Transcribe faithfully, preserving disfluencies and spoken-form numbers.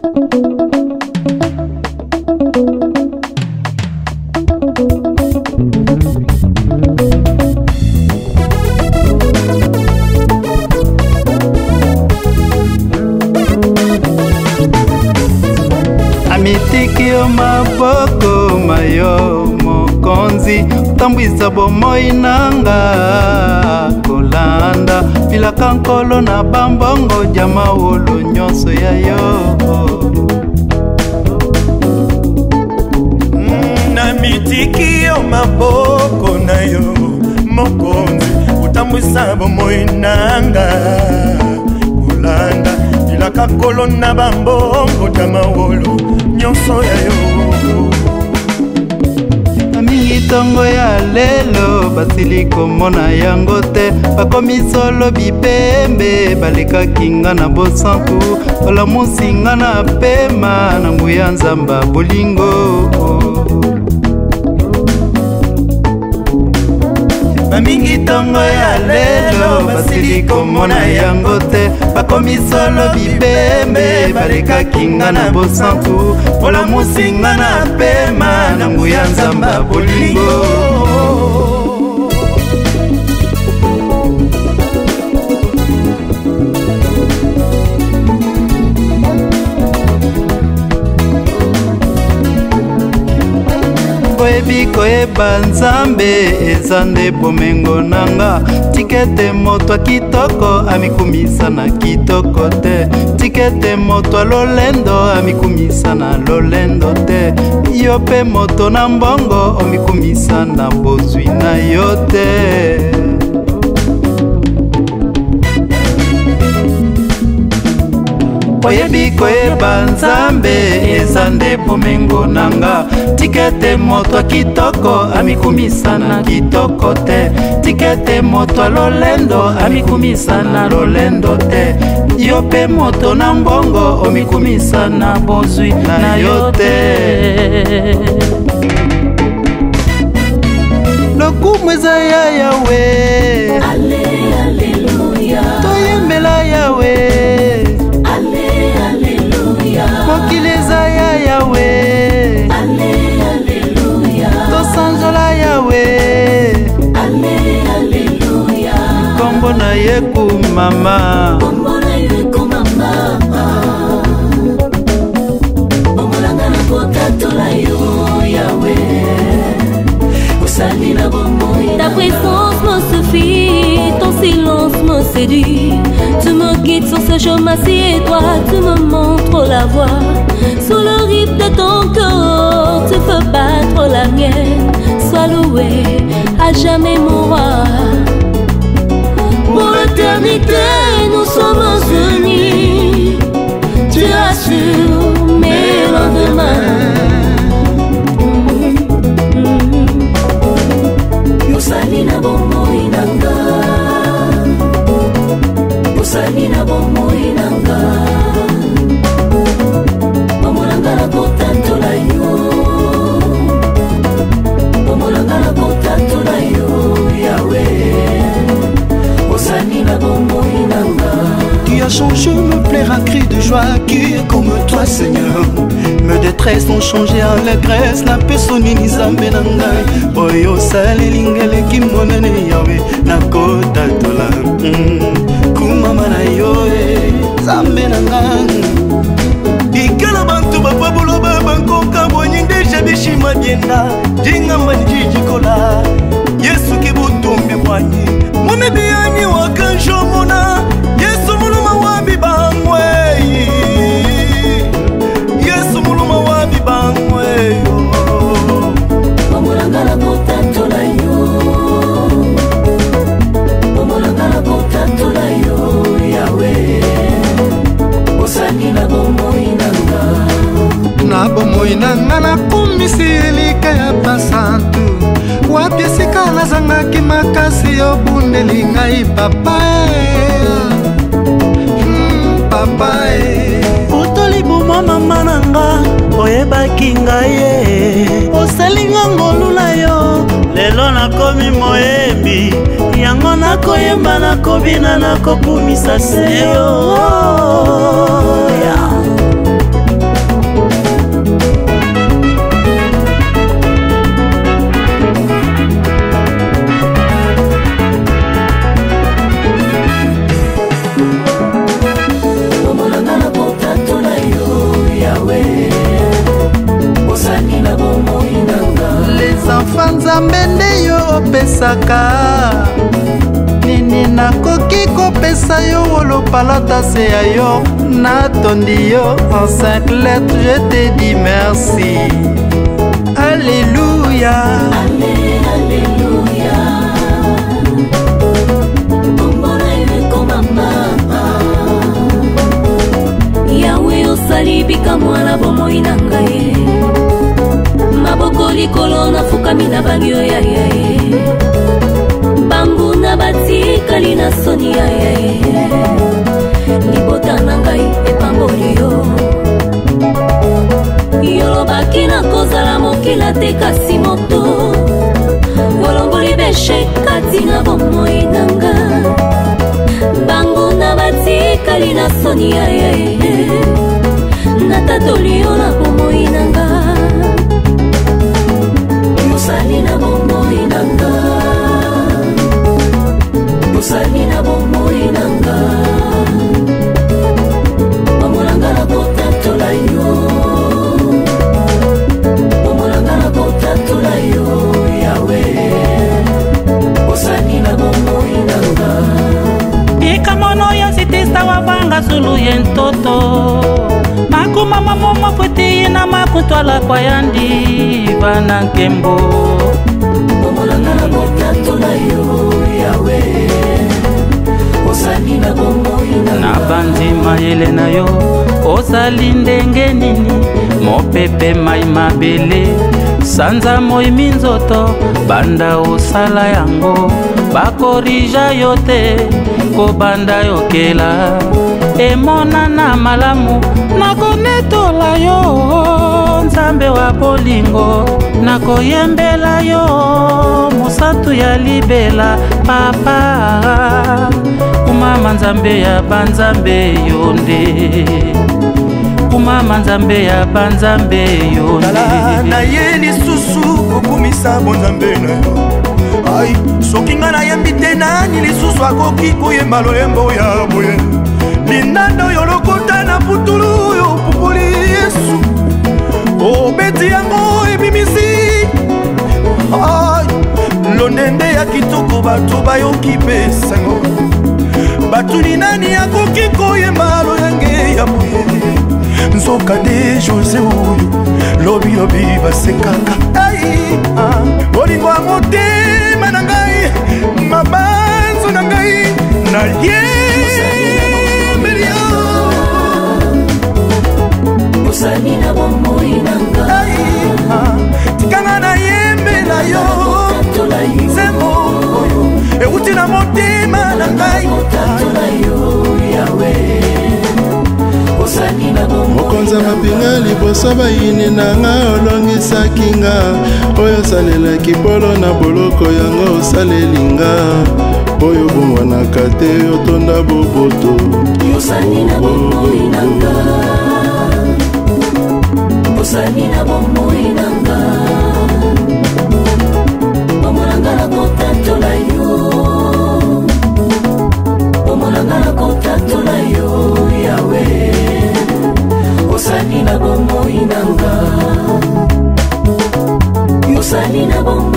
Amitiki yo maboko mayo mokonzi tambwisa bomoi nanga kolanda pilaka nkolo na bambongo jama wolo nyonso ya yo Namitiki yo maboko na yo mokonzi utambwisa bomoi nanga kolanda pilaka nkolo na bambongo jama wolo nyonso ya yo Mingi tongo ya lelo basili komona yango te bakomi solo bipembe baleka kinga na bosanku olamusinga na pema na nguya nzamba bolingo Mingi tongo ya lelo basili komona yango te bakomi solo bipembe baleka kinga na bosanku olamusinga na pema na nguya nzamba bolingo Koyebi koyeba nzambe eza nde bomengo nanga tikete moto a kitoko amikumisa na kitoko te tikete moto a lolendo amikumisa na lolendo te yo pe moto na mbongo omikumisa na bozwi na yo te Koyebi koyeba nzambe eza nde bomengo nanga tikete moto a kitoko amikumisa na kitoko te tikete moto a lolendo amikumisa na lolendo te yo pe moto na mbongo omikumisa na bozwi na yo te Lokumu eza ya Yahweh Ale, Alleluia Toyembela Yahweh Mokileza ya Yahweh Ale, Alleluia Tosanjola Yahweh Ale, Alleluia Kombo na yeku mama Kombo na yeku mama Omolanga na kotatola yo Yahweh Osali na bomoi Ta présence me suffit, ton silence me séduit. Tu me guides sur ce chemin si étroit, tu me montres la voie. Sous le rythme de ton cœur, tu fais battre la mienne. Sois loué, à jamais mon roi. Pour l'éternité, nous sommes unis. Tu assures mes lendemains. Osali na bomoi nanga Osali na bomoi nanga Omolanga na kotatola yo Omolanga na kotatola yo Yahweh Osali na bomoi nanga Tu as changé me plaire à cri de joie qui est comme toi Seigneur Mes détresses ont changé en allégresse na pesoni ni zambe na ngai Oyo sali lingele ki monene Yahweh na kota tola Kumama na yo zambe na ngai Ikala bantu bapabulo babanko kabonyi ndeje bishima bienda Jinga manjiji kola Yesu kibutumbi kwanyi Mune biyanyi wakanjo mona Yesu muluma wabi bangwe Yesu muluma wabi bangwe Omolanga na kotatola yo Omolanga na kotatola yo Yahweh Osali na bomoi nanga Na bomoi nanga na kumisi elika ya basantu Wapi esika nazangaki makasi obundeli ngai papa hmm, papa Otoli boma mama nanga oyebaki ngai osalinga ngolula yo lelo nakomi moyembi yango nakoyemba nakobina nakokumisa se yo yeah. opesaka nini nakoki kopesa yo olopalata se ya yo natondi yo en cinq lettres je te dis merci alléluia alléluia bombona ekoma mama yawe osali bikamwa na bomoi na ngai maboko likolo nafukami na bangio ya ye banguna batikali na soni ya ye libota na ngai epamboli yo yolobaki na kozala mokila te kasi moto olongoli beshe kati na bomoi na nga banguna batikali na soni ya ye natatoli yo na bomoi na nga osali na bomoi na nga osali na bomoi na nga omolanga na kotatola yo omolanga na kotatola yo yawe osali na bomoi na nga ikamono ya sitista wabanga sulu yentoto makuma mamoma futi na makutwala kwa yandi bana nkembo omolanga na kotatola yo yawe osali na bomoi na bandima yele na yo osali ndenge nini mopepe mai mabele sanza moi minzoto banda osala yango bakorija yo te kobanda yokela emonana malamu nakonetola yo nzambe wa bolingo nakoyembela yo mosatu ya libela papa kumama nzambe ya banzambe yonde kumama nzambe ya banzambe yonde na ye lisusu kokumisa bonzambe na yo ai soki nga nayembi te nani lisusu akoki koyemba loyembo ya boye linanda oyo lokota na putulu oyo pupuli yesu obeti yango ebimisi ai londende ya kitoko bato bayoki pe sango batuni nani akoki koyemba loyange ya boye nzoka nde jose oyo lobilobi basekaka ai bolingo ya motema na ngai mabanzo na ngai na ye osali na bomoi na nga tikanga na yembela yo nzembo oyo euti na motema na ngai mokonzi mapinga liboso bayini na nga olongisaki nga oyo osalelaki polo na boloko yango osaleli nga oyo bomwanaka te otonda boboto osali na bomoi na nga osali na bomoi na nga omonanga na kotatola yo omonanga na kotatola yo yawe osali na bomoi na nga osali na bomoi